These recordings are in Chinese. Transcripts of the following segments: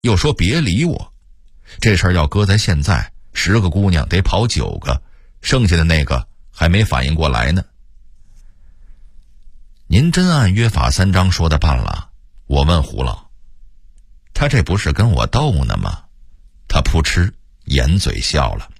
又说别理我。这事儿要搁在现在，10个姑娘得跑9个，剩下的那个还没反应过来呢。您真按约法3章说的办了？我问胡老。他这不是跟我斗呢吗？他扑哧掩嘴笑了。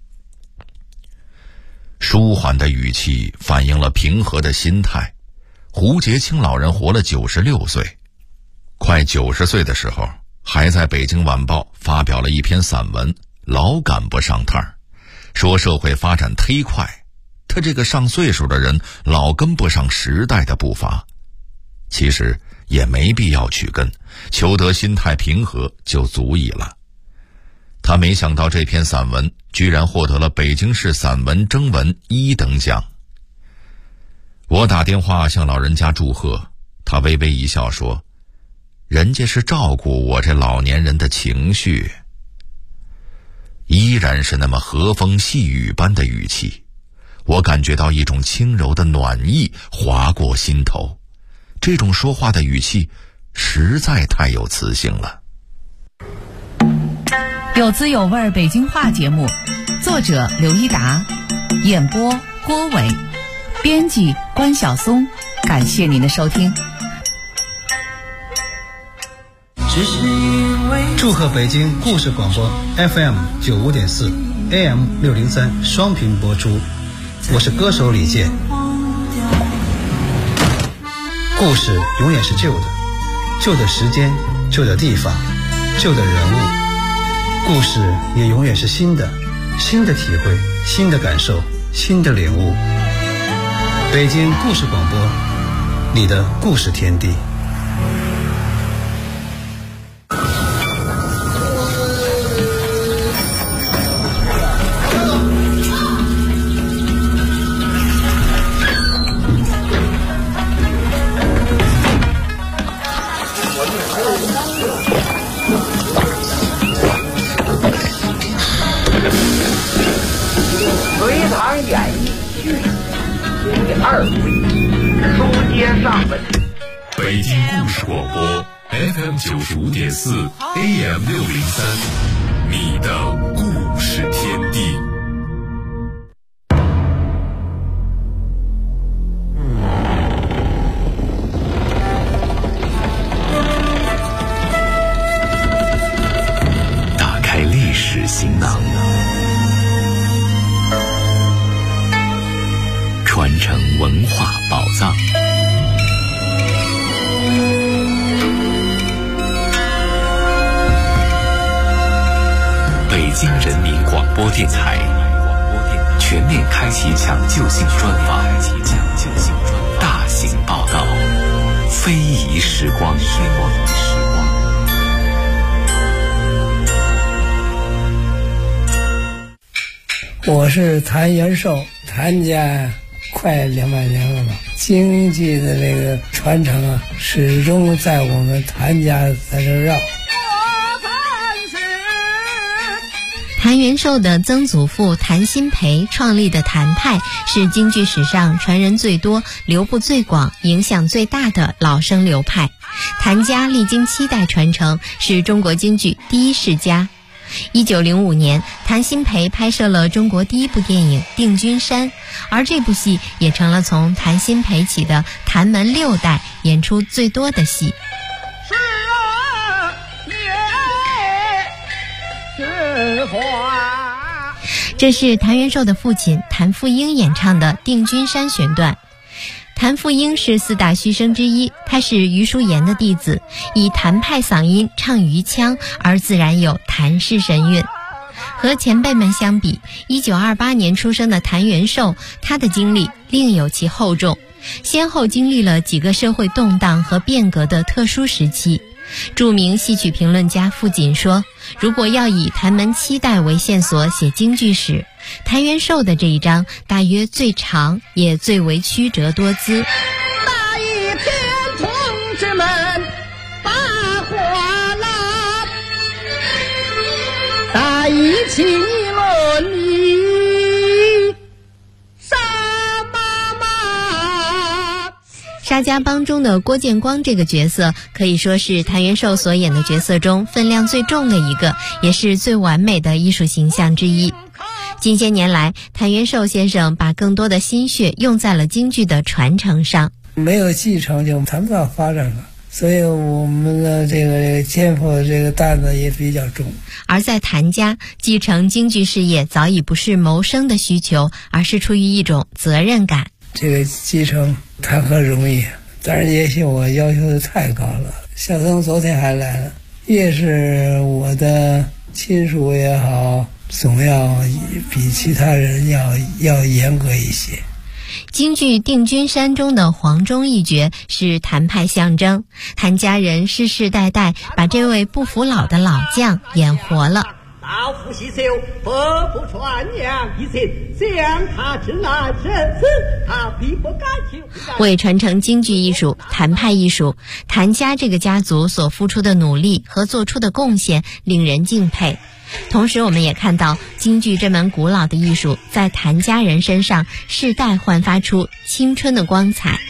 舒缓的语气反映了平和的心态。胡杰清老人活了96岁，快90岁的时候，还在北京晚报发表了一篇散文，老赶不上趟，说社会发展忒快，他这个上岁数的人老跟不上时代的步伐。其实也没必要去跟，求得心态平和就足矣了。他没想到这篇散文居然获得了北京市散文征文1等奖。我打电话向老人家祝贺，他微微一笑说，人家是照顾我这老年人的情绪。依然是那么和风细雨般的语气，我感觉到一种轻柔的暖意划过心头。这种说话的语气实在太有磁性了。 有滋有味北京话节目，作者刘一达，演播郭伟，编辑关晓松。感谢您的收听。 祝贺北京故事广播 FM 95.4 AM 603双频播出，我是歌手李健。故事永远是旧的，旧的时间，旧的地方，旧的人物。故事也永远是新的，新的体会，新的感受，新的领悟。北京故事广播，你的故事天地。 隋唐演义续第2回，书接上文。 北京故事广播 FM 95.4 AM 603，你的故事天地。打开历史行囊，传承文化宝藏。北京人民广播电台全面开启抢救性专访，大型报道，非遗时光。 我是谭元寿，谭家快200年了吧，经济的那个传承啊，始终在我们谭家在这绕。 谭元寿的曾祖父谭鑫培创立的谭派是京剧史上传人最多、流布最广、影响最大的老生流派。谭家历经7代传承，是中国京剧第一世家。1905年，谭鑫培拍摄了中国第1部电影《定军山》，而这部戏也成了从谭鑫培起的谭门6代演出最多的戏。这是谭元寿的父亲谭富英演唱的《定军山》选段。谭富英是4大须生之一，他是余叔岩的弟子，以谭派嗓音唱余腔，而自然有谭氏神韵。和前辈们相比，1928年出生的谭元寿，他的经历另有其厚重，先后经历了几个社会动荡和变革的特殊时期。著名戏曲评论家傅锦说，如果要以谭门7代为线索写京剧史，谭元寿的这一章大约最长，也最为曲折多姿。 那一天同志们把火拉，大义起论理，杀妈妈。 杀夏家帮中的郭建光这个角色可以说是谭元寿所演的角色中分量最重的一个，也是最完美的艺术形象之一。近些年来，谭元寿先生把更多的心血用在了京剧的传承上。 没有继承就谈不到发展了，所以我们的这个肩负的这个担子也比较重。 而在谭家，继承京剧事业早已不是谋生的需求，而是出于一种责任感。 这个继承谈何容易，但是也许我要求的太高了。小曾昨天还来了，越是我的亲属也好，总要比其他人要严格一些。 京剧《定军山》中的黄忠一角是谭派象征，谭家人世世代代把这位不服老的老将演活了。 老夫细修，何不传扬一切，将他之难生死，他必不敢求。 为传承京剧艺术、谭派艺术，谭家这个家族所付出的努力和做出的贡献令人敬佩。同时我们也看到京剧这门古老的艺术在谭家人身上世代焕发出青春的光彩。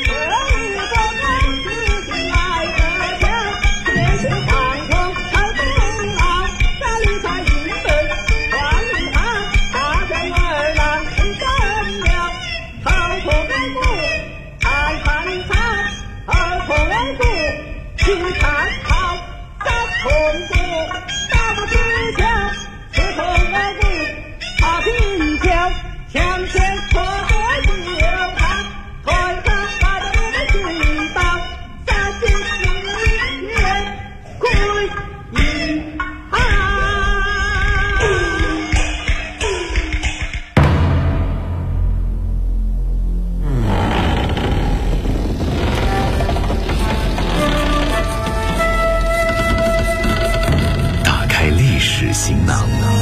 行囊，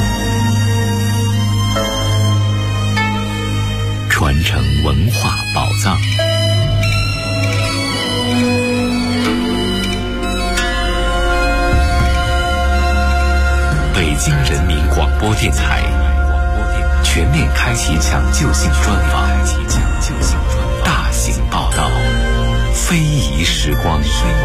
传承文化宝藏。北京人民广播电台全面开启抢救性专访，大型报道，非遗时光。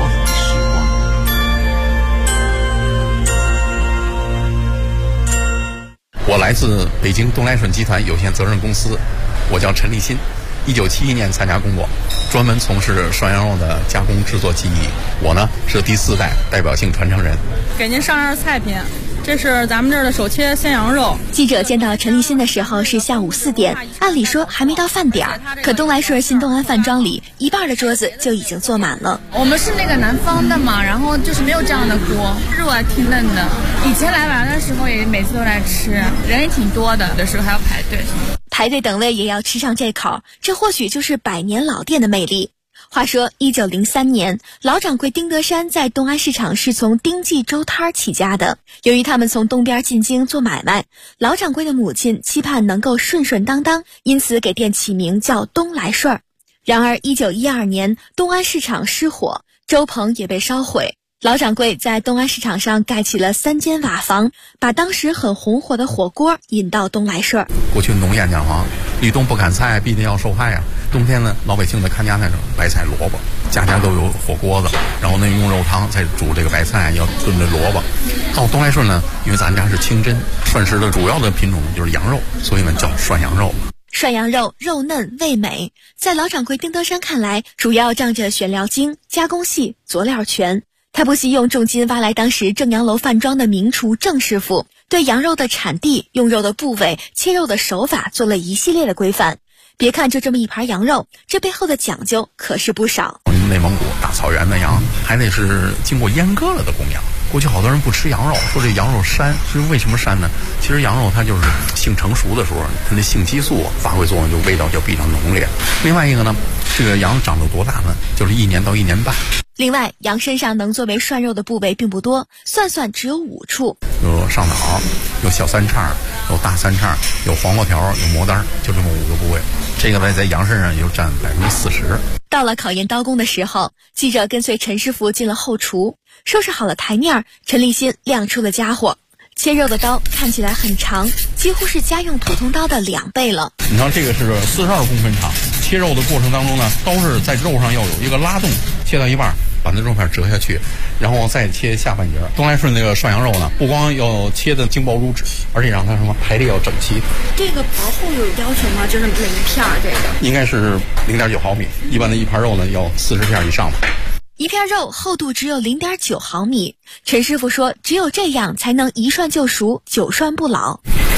我来自北京东来顺集团有限责任公司，我叫陈立新，1971年参加工作，专门从事涮羊肉的加工制作技艺。我呢是第4代代表性传承人。 给您上样菜品，这是咱们这儿的手切鲜羊肉。 记者见到陈立新的时候是下午4点，按理说还没到饭点儿，可东来顺新东安饭庄里一半的桌子就已经坐满了。 我们是那个南方的嘛，然后就是没有这样的锅，肉还挺嫩的。以前来玩的时候也每次都来吃，人也挺多的，有的时候还要排队。 排队等位也要吃上这口，这或许就是百年老店的魅力。话说1903年，老掌柜丁德山在东安市场是从丁记粥摊起家的。由于他们从东边进京做买卖，老掌柜的母亲期盼能够顺顺当当，因此给店起名叫东来顺。然而1912年，东安市场失火，粥棚也被烧毁。老掌柜在东安市场上盖起了3间瓦房，把当时很红火的火锅引到东来顺。 过去农谚讲话，立冬不砍菜，必定要受害啊。冬天呢，老百姓的看家那种白菜萝卜，家家都有火锅子，然后呢用肉汤再煮这个白菜，要炖这萝卜。到东来顺呢，因为咱家是清真，涮食的主要的品种就是羊肉，所以呢叫涮羊肉。 涮羊肉肉嫩味美，在老掌柜丁德山看来，主要仗着选料精、加工细、佐料全。他不惜用重金挖来当时正阳楼饭庄的名厨郑师傅，对羊肉的产地、用肉的部位、切肉的手法做了一系列的规范。别看就这么一盘羊肉，这背后的讲究可是不少。 内蒙古大草原的羊还得是经过阉割了的公羊。过去好多人不吃羊肉，说这羊肉膻，是为什么膻呢？其实羊肉它就是性成熟的时候，它的性激素发挥作用，就味道就比较浓烈。另外一个呢，这个羊长到多大呢？就是1年到1年半。 另外，羊身上能作为涮肉的部位并不多，算算只有5处。 有上脑，有小三叉，有大三叉，有黄瓜条，有磨单，就这么5个部位。这个呢，在羊身上也就占40%。 到了考验刀工的时候，记者跟随陈师傅进了后厨，收拾好了台面，陈立新亮出了家伙。切肉的刀看起来很长，几乎是家用普通刀的2倍了。 你看这个是42公分长， 切肉的过程当中呢，刀是在肉上要有一个拉动，切到一半把那肉片折下去，然后再切下半截。东来顺那个涮羊肉呢，不光要切的精薄如纸，而且让它什么排列要整齐。 这个薄厚有要求吗？就是每一片这个应该是0.9毫米，一般的一盘肉呢要40片以上吧。 一片肉厚度只有0.9毫米，陈师傅说，只有这样才能一涮就熟，久涮不老。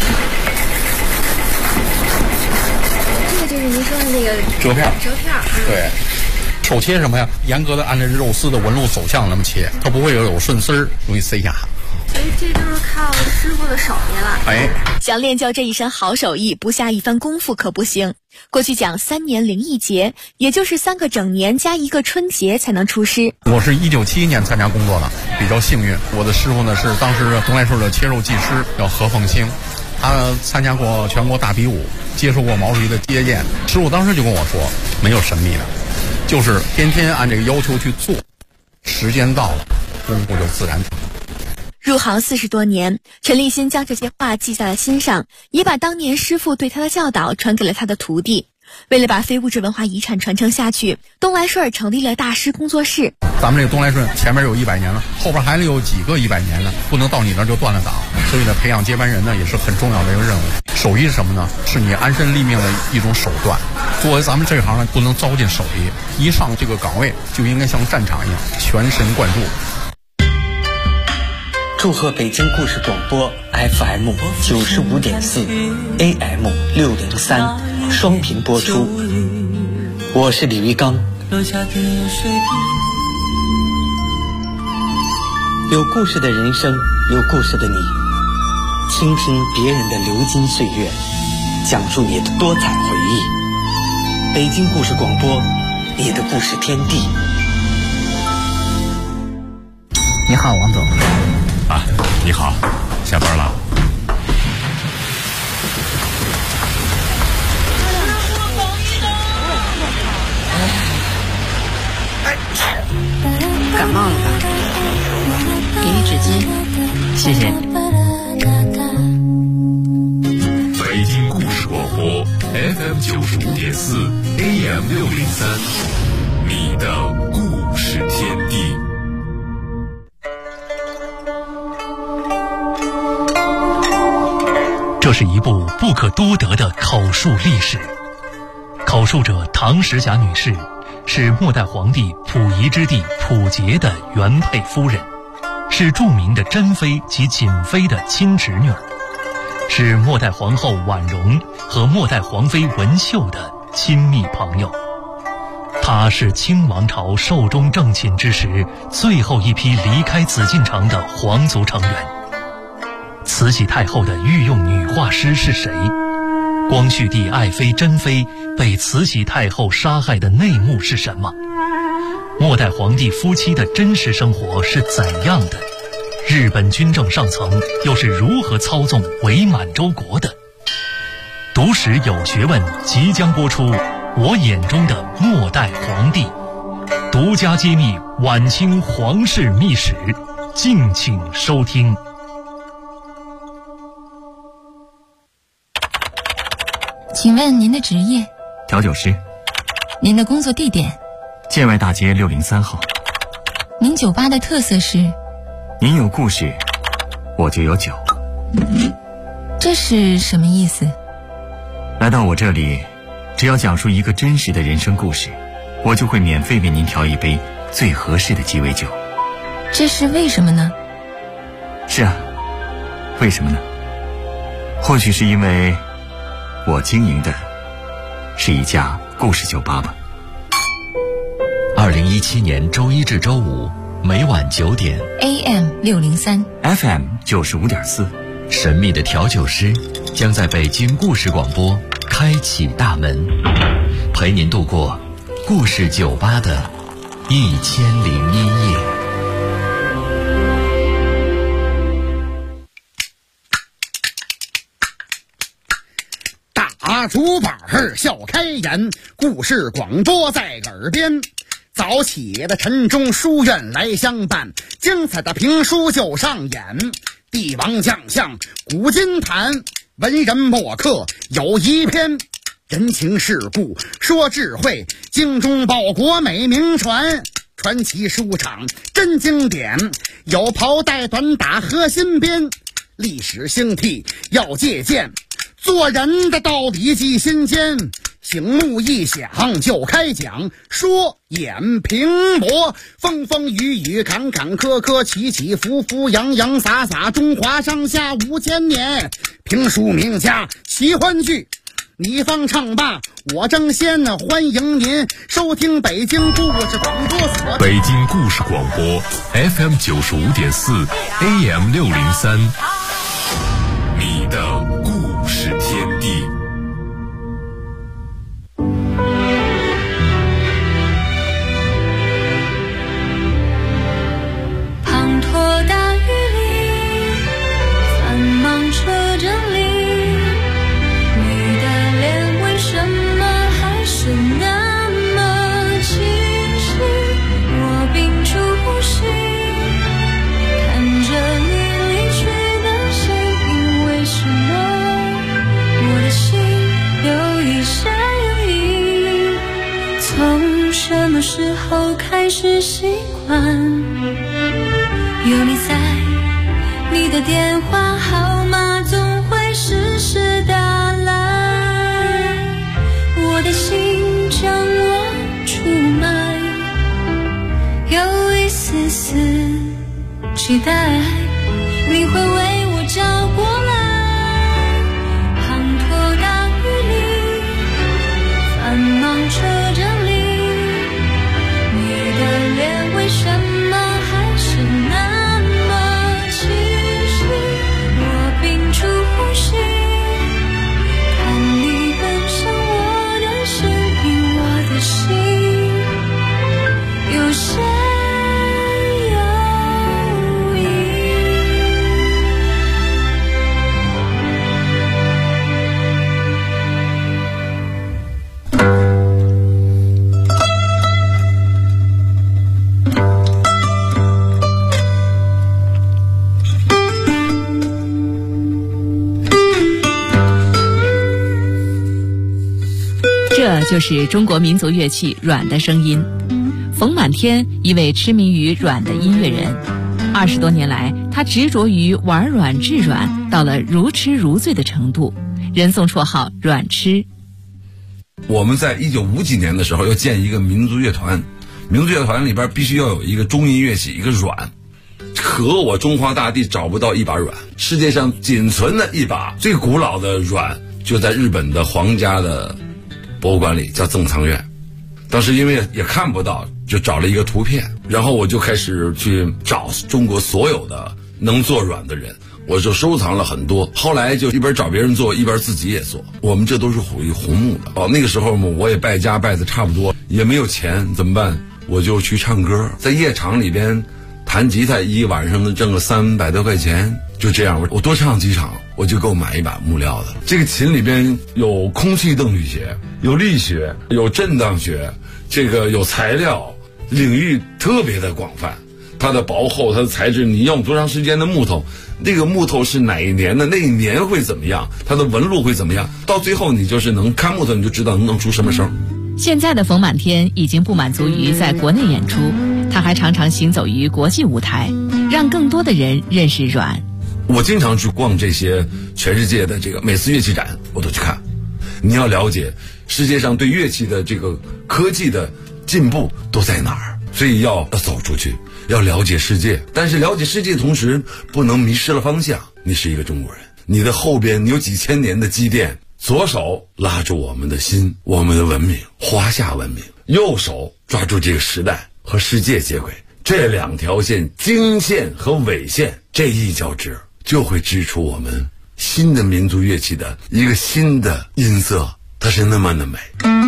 这个就是您说的那个折片。 对。 手切什么呀？严格的按照肉丝的纹路走向那么切，它不会有顺丝儿，容易塞牙。 所以这就是靠师傅的手艺了。 哎， 想练就这一身好手艺，不下一番功夫可不行。过去讲3年零1节，也就是3个整年加1个春节才能出师。 我是1971年参加工作的，比较幸运。我的师傅呢是当时东来顺的切肉技师，叫何凤清，他参加过全国大比武，接受过毛主席的接见。师傅当时就跟我说，没有神秘的，就是天天按这个要求去做，时间到了，功夫就自然成。 入行40多年，陈立新将这些话记在了心上，也把当年师傅对他的教导传给了他的徒弟。为了把非物质文化遗产传承下去，东来顺成立了大师工作室。 咱们这个东来顺前面有100年了，后边还有几个100年了，不能到你那儿就断了档。所以呢，培养接班人呢也是很重要的一个任务。手艺是什么呢？是你安身立命的一种手段。作为咱们这一行呢，不能糟践手艺，一上这个岗位就应该像战场一样全神贯注。 祝贺北京故事广播 FM 95.4 AM 603双频播出。我是李玉刚。有故事的人生，有故事的你，倾听别人的流金岁月，讲述你的多彩回忆。北京故事广播，你的故事天地。 你好，王总。 啊，你好，下班了。 感冒了吧？给你纸巾，谢谢。 北京故事广播 FM 95.4 AM 603，你的故事天地。 这是一部不可多得的口述历史。口述者唐时霞女士是末代皇帝溥仪之弟溥杰的原配夫人，是著名的珍妃及瑾妃的亲侄女儿，是末代皇后婉容和末代皇妃文秀的亲密朋友。她是清王朝寿终正寝之时最后一批离开紫禁城的皇族成员。慈禧太后的御用女画师是谁？光绪帝爱妃珍妃被慈禧太后杀害的内幕是什么？末代皇帝夫妻的真实生活是怎样的？日本军政上层又是如何操纵伪满洲国的？读史有学问即将播出，我眼中的末代皇帝，独家揭秘晚清皇室秘史，敬请收听。 请问您的职业？ 调酒师。 您的工作地点？ 建外大街603号。 您酒吧的特色是？ 您有故事，我就有酒。 这是什么意思？ 来到我这里，只要讲述一个真实的人生故事，我就会免费为您调一杯最合适的鸡尾酒。 这是为什么呢？ 是啊，为什么呢？或许是因为我经营的是一家故事酒吧吧。 2017年周一至周五每晚9点 AM 603 FM 95.4， 神秘的调酒师将在北京故事广播开启大门，陪您度过故事酒吧的1001夜。 大竹板笑开颜，故事广播在耳边。早起的晨钟书院来相伴，精彩的评书就上演。帝王将相古今谈，文人墨客有一篇。 人情世故说智慧，精忠报国美名传。传奇书场真经典，有袍带短打和新编。历史兴替要借鉴，做人的道理记心间。醒目一响就开讲，说演评驳，风风雨雨坎坎坷坷，起起伏伏洋洋洒洒，中华上下5000年。评书名家奇欢剧，你方唱罢我争先，欢迎您收听北京故事广播所。 北京故事广播 FM 95.4 AM 603，你的故事天地。 滂沱大雨里，繁忙车阵里，你的脸为什么还是那么清晰？我屏住呼吸，看着你离去的身影，为什么我的心有一下有一？从什么时候开始习惯有你在，你的电话号码总会时时打来，我的心将我出卖，有一丝丝期待你会为我找过来。滂沱大雨里，繁忙车阵里，你的脸为什么还是那么清晰？我屏住呼吸，看你奔向我的身影，我的心有些犹疑。 这就是中国民族乐器阮的声音。冯满天，一位痴迷于阮的音乐人，20多年来，他执着于玩阮制阮，到了如痴如醉的程度，人送绰号阮痴。 我们在1950几年的时候要建一个民族乐团，民族乐团里边必须要有一个中音乐器，一个阮。可我中华大地找不到一把阮，世界上仅存的一把最古老的阮就在日本的皇家的博物馆里，叫赠藏院。当时因为也看不到，就找了一个图片，然后我就开始去找中国所有的能做阮的人，我就收藏了很多。后来就一边找别人做，一边自己也做。我们这都是属于红木的。那个时候我也败家败的差不多，也没有钱，怎么办？我就去唱歌，在夜场里边弹吉他，一晚上能挣个300多块钱。就这样，我多唱几场，我就够买一把木料的。这个琴里边有空气动力学，有力学，有震荡学，这个有材料，领域特别的广泛。它的薄厚，它的材质，你用多长时间的木头，那个木头是哪一年的，那一年会怎么样，它的纹路会怎么样，到最后你就是能看木头，你就知道能出什么声。 现在的冯满天已经不满足于在国内演出，他还常常行走于国际舞台，让更多的人认识阮。 我经常去逛这些全世界的这个每次乐器展，我都去看。你要了解世界上对乐器的这个科技的进步都在哪儿，所以要走出去，要了解世界。但是了解世界的同时，不能迷失了方向。你是一个中国人，你的后边你有几千年的积淀，左手拉住我们的心，我们的文明，华夏文明；右手抓住这个时代和世界接轨。这两条线，经线和纬线，这一交织，就会织出我们新的民族乐器的一个新的音色，它是那么的美。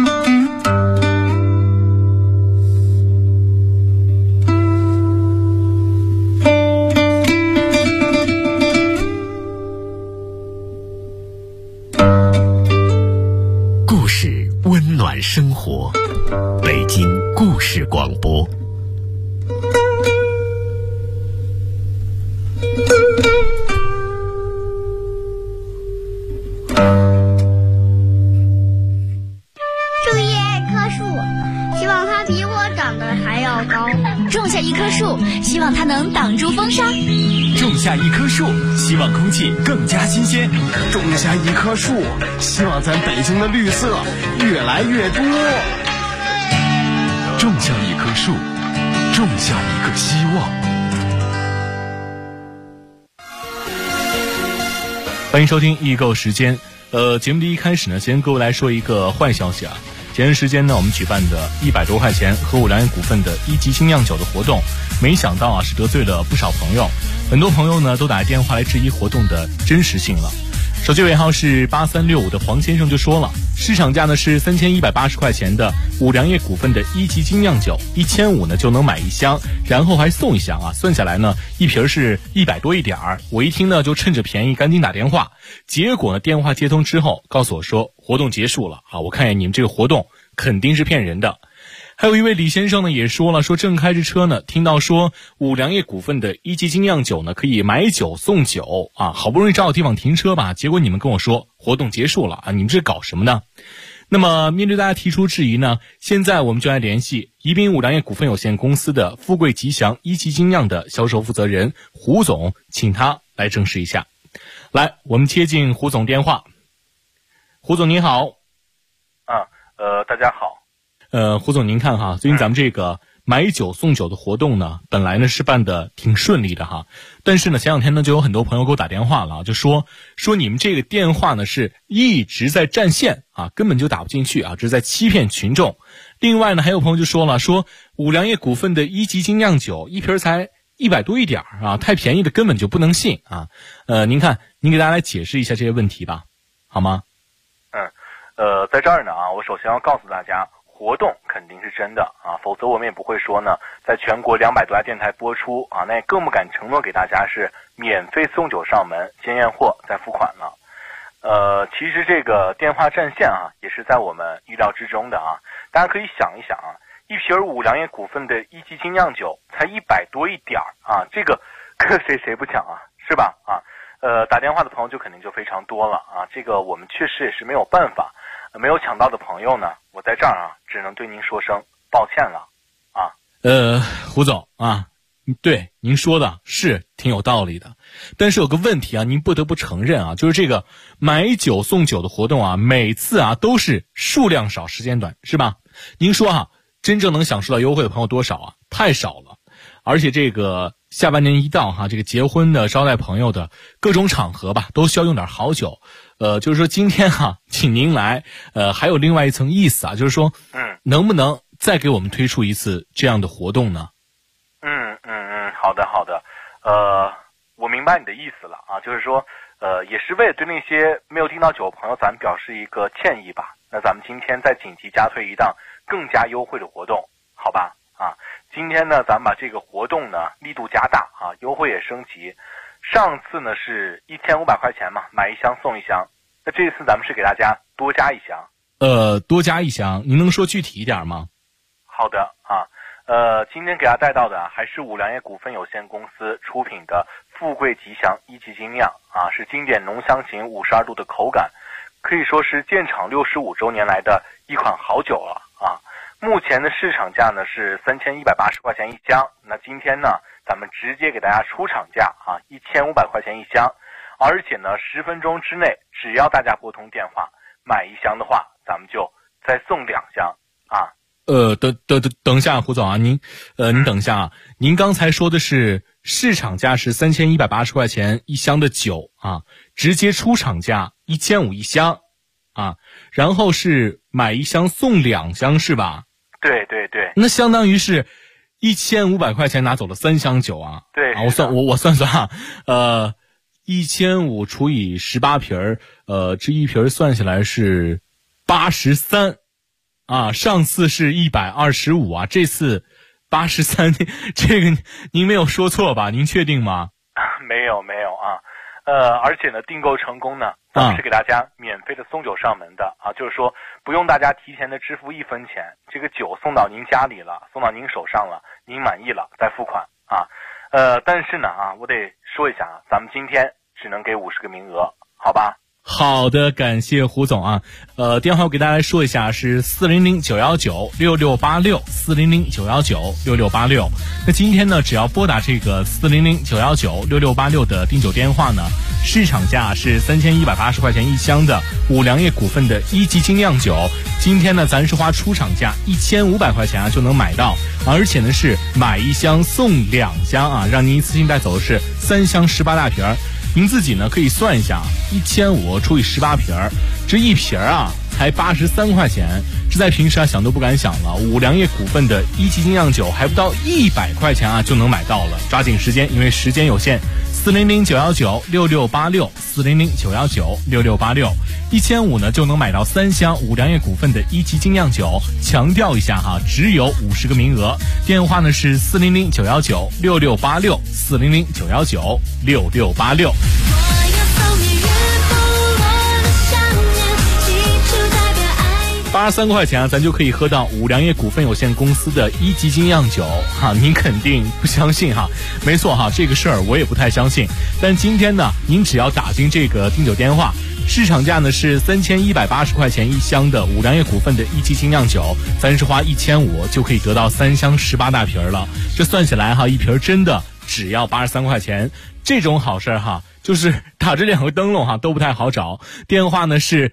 故事温暖生活，北京故事广播。 树，希望空气更加新鲜。 种下一棵树，希望咱北京的绿色越来越多。 种下一棵树，种下一个希望。 欢迎收听易购时间。节目的一开始呢，先跟各位来说一个坏消息啊。前段时间呢，我们举办的100多块钱和五粮液股份的1级精酿酒的活动，没想到啊是得罪了不少朋友，很多朋友呢都打电话来质疑活动的真实性了。手机尾号是8365的黄先生就说了，市场价呢是3180块钱的五粮液股份的1级精酿酒，1500呢就能买一箱，然后还送一箱啊，算下来呢一瓶是100多一点儿。我一听呢就趁着便宜赶紧打电话，结果呢电话接通之后告诉我说活动结束了啊，我看见你们这个活动肯定是骗人的。还有一位李先生呢也说了，说正开着车呢，听到说五粮液股份的1级精酿酒呢可以买酒送酒啊，好不容易找到地方停车吧，结果你们跟我说活动结束了啊，你们这搞什么呢？那么面对大家提出质疑呢，现在我们就来联系宜宾五粮液股份有限公司的富贵吉祥1级精酿的销售负责人胡总，请他来证实一下。来，我们接进胡总电话。胡总您好。 大家好。 胡总您看哈，最近咱们这个买酒送酒的活动呢，本来呢是办的挺顺利的哈，但是呢前两天呢就有很多朋友给我打电话了，就说你们这个电话呢是一直在占线啊，根本就打不进去啊，这是在欺骗群众。另外呢还有朋友就说了，说五粮液股份的1级精酿酒一瓶才100多一点啊，太便宜的根本就不能信啊。您看您给大家来解释一下这些问题吧，好吗？ 在这儿呢啊，我首先要告诉大家，活动肯定是真的啊，否则我们也不会说呢，在全国200多家电台播出啊，那也更不敢承诺给大家是免费送酒上门，先验货再付款了。其实这个电话占线啊，也是在我们预料之中的啊。大家可以想一想啊，一瓶五粮液股份的1级精酿酒才100多一点啊，这个谁不抢啊，是吧？啊，打电话的朋友就肯定就非常多了啊，这个我们确实也是没有办法。没有抢到的朋友呢，我在这儿啊，只能对您说声抱歉了啊。 胡总啊，对您说的是挺有道理的，但是有个问题啊，您不得不承认啊，就是这个买酒送酒的活动啊，每次啊都是数量少时间短，是吧？您说啊，真正能享受到优惠的朋友多少啊？太少了。而且这个下半年一到哈，这个结婚的、招待朋友的各种场合吧，都需要用点好酒。就是说今天哈，请您来，还有另外一层意思啊，就是说，能不能再给我们推出一次这样的活动呢？ 好的，我明白你的意思了啊，就是说，也是为了对那些没有订到酒的朋友，咱们表示一个歉意吧。那咱们今天再紧急加推一档更加优惠的活动，好吧？啊，今天呢，咱们把这个活动呢力度加大啊，优惠也升级。上次呢是1500块钱嘛，买一箱送一箱。那这次咱们是给大家多加一箱。 多加一箱，您能说具体一点吗？ 好的啊，今天给大家带到的还是五粮液股份有限公司出品的富贵吉祥1级精酿啊，是经典浓香型52度的口感，可以说是建厂65周年来的一款好酒了啊。目前的市场价呢是3180块钱一箱，那今天呢咱们直接给大家出厂价啊，1500块钱一箱，而且呢10分钟之内，只要大家拨通电话买一箱的话，咱们就再送2箱啊。 等一下，胡总啊，您等一下啊，您刚才说的是市场价是3180块钱一箱的酒啊，直接出厂价1500一箱啊，然后是买一箱送2箱是吧？ 对， 那相当于是1500块钱拿走了3箱酒啊。 对啊，我算啊，1500除以18瓶这一瓶算下来是83啊，上次是125啊，这次83，这个您没有说错吧？您确定吗？ 没有啊，而且呢，订购成功呢，咱们是给大家免费的送酒上门的啊，就是说不用大家提前的支付1分钱，这个酒送到您家里了，送到您手上了，您满意了再付款啊。但是呢啊，我得说一下啊，咱们今天只能给50个名额，好吧？ 好的，感谢胡总啊。电话我给大家来说一下，是400-919-6686，400-919-6686。那今天呢，只要拨打这个400-919-6686的订酒电话呢，市场价是3180块钱一箱的五粮液股份的一级精酿酒。今天呢，咱是花出厂价1500块钱啊就能买到，而且呢是买1箱送2箱啊，让您一次性带走的是3箱18大瓶儿。您自己呢可以算一下，1500除以18瓶儿，这一瓶儿啊才83块钱，这在平时啊想都不敢想了。五粮液股份的一级精酿酒还不到100块钱啊就能买到了，抓紧时间，因为时间有限。400-919-6686，400-919-6686，1500呢就能买到3箱五粮液股份的一级精酿酒。强调一下哈，只有50个名额。电话呢是400-919-6686，400-919-6686。83块钱啊，咱就可以喝到五粮液股份有限公司的一级精酿酒哈，您肯定不相信哈？没错哈，这个事儿我也不太相信。但今天呢，您只要打进这个订酒电话，市场价呢是3180块钱一箱的五粮液股份的一级精酿酒，咱是花1500就可以得到3箱18大瓶了。这算起来哈，一瓶真的只要83块钱，这种好事哈。就是打着2个灯笼哈都不太好找。电话呢是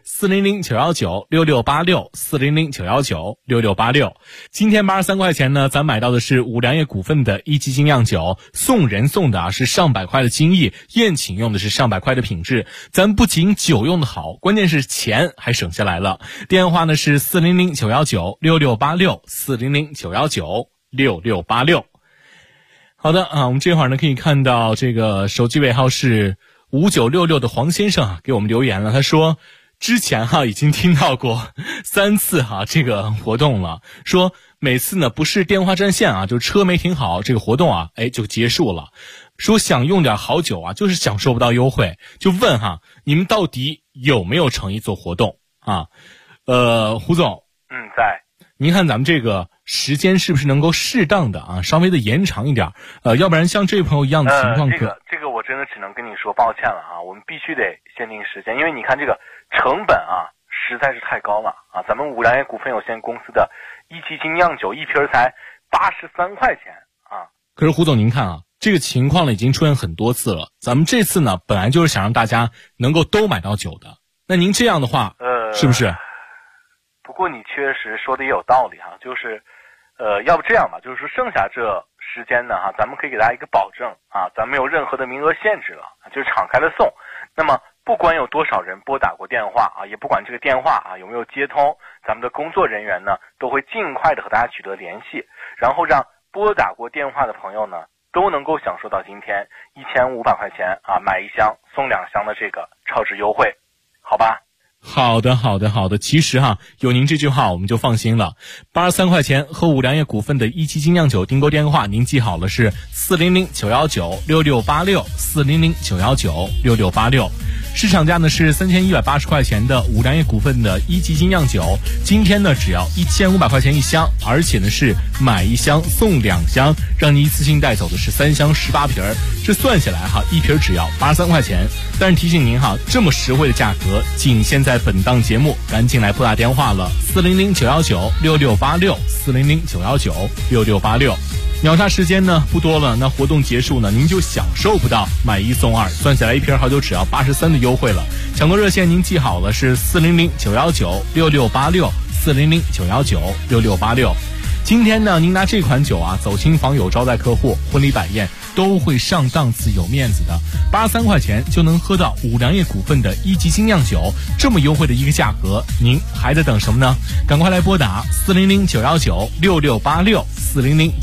400-919-6686，400-919-6686。今天83块钱呢，咱买到的是五粮液股份的一级精酿酒，送人送的啊是上百块的精益，宴请用的是上百块的品质。咱不仅酒用的好，关键是钱还省下来了。电话呢是400-919-6686，400-919-6686。好的啊，我们这会儿呢可以看到这个手机尾号是5966的黄先生啊给我们留言了，他说之前哈已经听到过3次哈这个活动了，说每次呢不是电话占线啊，就车没停好，这个活动啊就结束了。说想用点好酒啊，就是享受不到优惠，就问哈你们到底有没有诚意做活动啊？胡总， 在。 您看咱们这个时间是不是能够适当的啊，稍微的延长一点？要不然像这位朋友一样的情况这个我真的只能跟你说抱歉了啊，我们必须得限定时间，因为你看这个成本啊实在是太高了啊，咱们五粮液股份有限公司的一级精酿酒一瓶才83块钱啊。 可是胡总您看啊，这个情况呢已经出现很多次了，咱们这次呢本来就是想让大家能够都买到酒的，那您这样的话是不是？ 不过你确实说的也有道理哈，就是要不这样吧，就是说剩下这时间呢哈，咱们可以给大家一个保证啊，咱没有任何的名额限制了，就是敞开了送。那么不管有多少人拨打过电话啊，也不管这个电话啊有没有接通，咱们的工作人员呢都会尽快的和大家取得联系，然后让拨打过电话的朋友呢都能够享受到今天1500块钱啊买1箱送2箱的这个超值优惠，好吧？ 好的。其实哈，有您这句话我们就放心了。83块钱和五粮液股份的一级精酿酒订购电话，您记好了是400-919-6686，400-919-6686。市场价呢是3180块钱的五粮液股份的一级精酿酒，今天呢只要1500块钱一箱，而且呢是买1箱送2箱，让你一次性带走的是3箱18瓶儿。这算下来哈，一瓶只要83块钱。但是提醒您哈，这么实惠的价格仅限在本档节目，赶紧来拨打电话了，400-919-6686，400-919-6686。秒杀时间呢不多了，那活动结束呢，您就享受不到买1送2，算下来一瓶好酒只要83的优惠了。抢购热线您记好了是400-919-6686，400-919-6686。今天呢，您拿这款酒啊走亲访友、招待客户、婚礼摆宴都会上档次、有面子的。83块钱就能喝到五粮液股份的一级精酿酒，这么优惠的一个价格，您还在等什么呢？赶快来拨打400-919-6686，400